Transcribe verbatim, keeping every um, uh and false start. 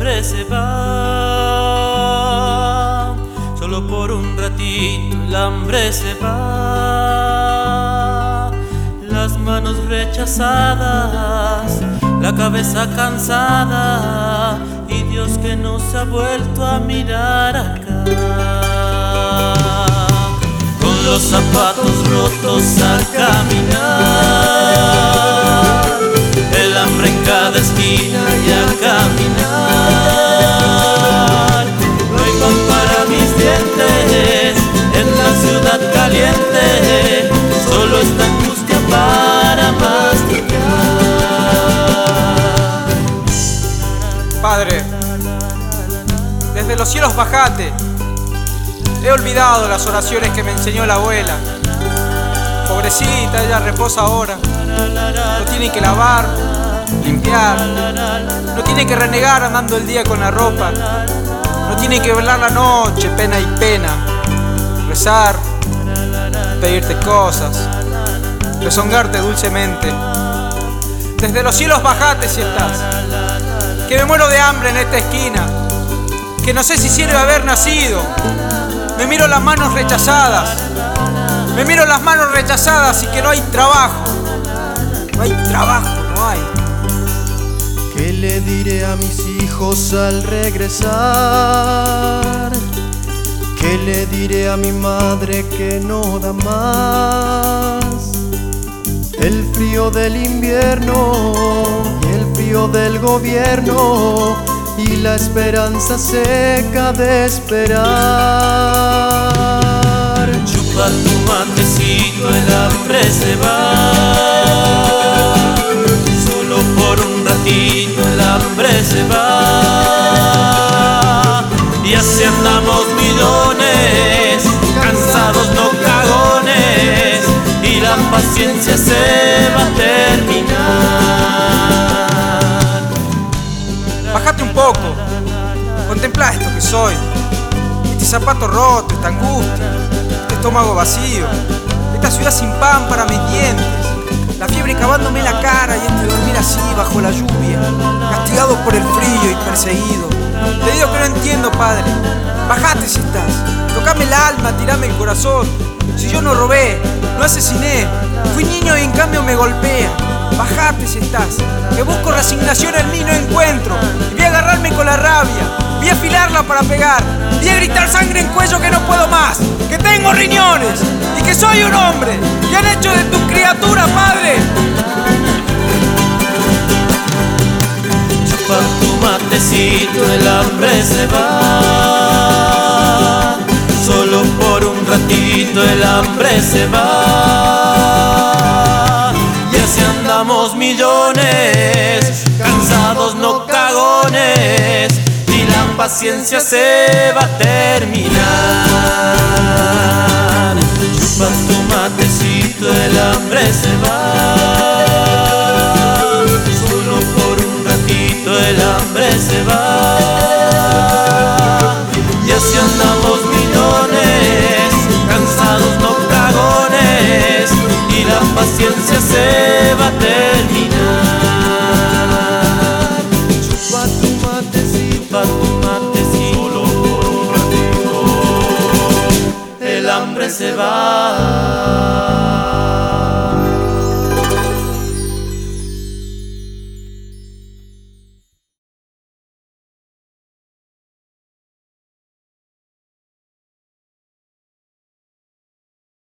hambre se va, solo por un ratito el hambre se va. Las manos rechazadas, la cabeza cansada y Dios que nos ha vuelto a mirar acá. Con los zapatos rotos a caminar, el hambre en cada esquina y a caminar. No hay pan para mis dientes en la ciudad caliente, solo esta angustia para masticar. Padre, desde los cielos bajate. He olvidado las oraciones que me enseñó la abuela. Pobrecita, ella reposa ahora. No tiene que lavar, limpiar. No tiene que renegar andando el día con la ropa. No tiene que velar la noche, pena y pena. Rezar, pedirte cosas, rezongarte dulcemente. Desde los cielos bajate si estás. Que me muero de hambre en esta esquina. Que no sé si sirve haber nacido. Me miro las manos rechazadas. Me miro las manos rechazadas y que no hay trabajo. No hay trabajo, no hay. ¿Qué le diré a mis hijos al regresar? ¿Qué le diré a mi madre que no da más? El frío del invierno y el frío del gobierno y la esperanza seca de esperar. Chupa tu matecito, el hambre se va, solo por un ratito el hambre se va. Y así andamos millones, cansados no cagones, y la paciencia se va a terminar. Bájate un poco, contemplá esto que soy. Este zapato roto, esta angustia, este estómago vacío, esta ciudad sin pan para mis dientes, la fiebre cavándome la cara y este dormir así bajo la lluvia, castigado por el frío y perseguido. Te digo que no entiendo, Padre. Bajate si estás, tocame el alma, tirame el corazón. Si yo no robé, no asesiné, fui niño y en cambio me golpea. Bajate si estás, que busco resignación en mí no encuentro. Y voy a agarrarme con la rabia, voy a afilarla para pegar, voy a gritar sangre en cuello que no puedo más, que tengo riñones y que soy un hombre, que han hecho de tu criatura, Padre. Chupa tu matecito, el hambre se va, solo por un ratito el hambre se va. Y así andamos millones, cansados no cagones, y la paciencia se va a terminar. Chupa tu matecito, el hambre se va, solo por un ratito el hambre se va. Y así andamos millones, cansados no cagones, y la paciencia se va a terminar. Chupa tu matecito, Chupa tu matecito, solo por un ratito el hambre se va.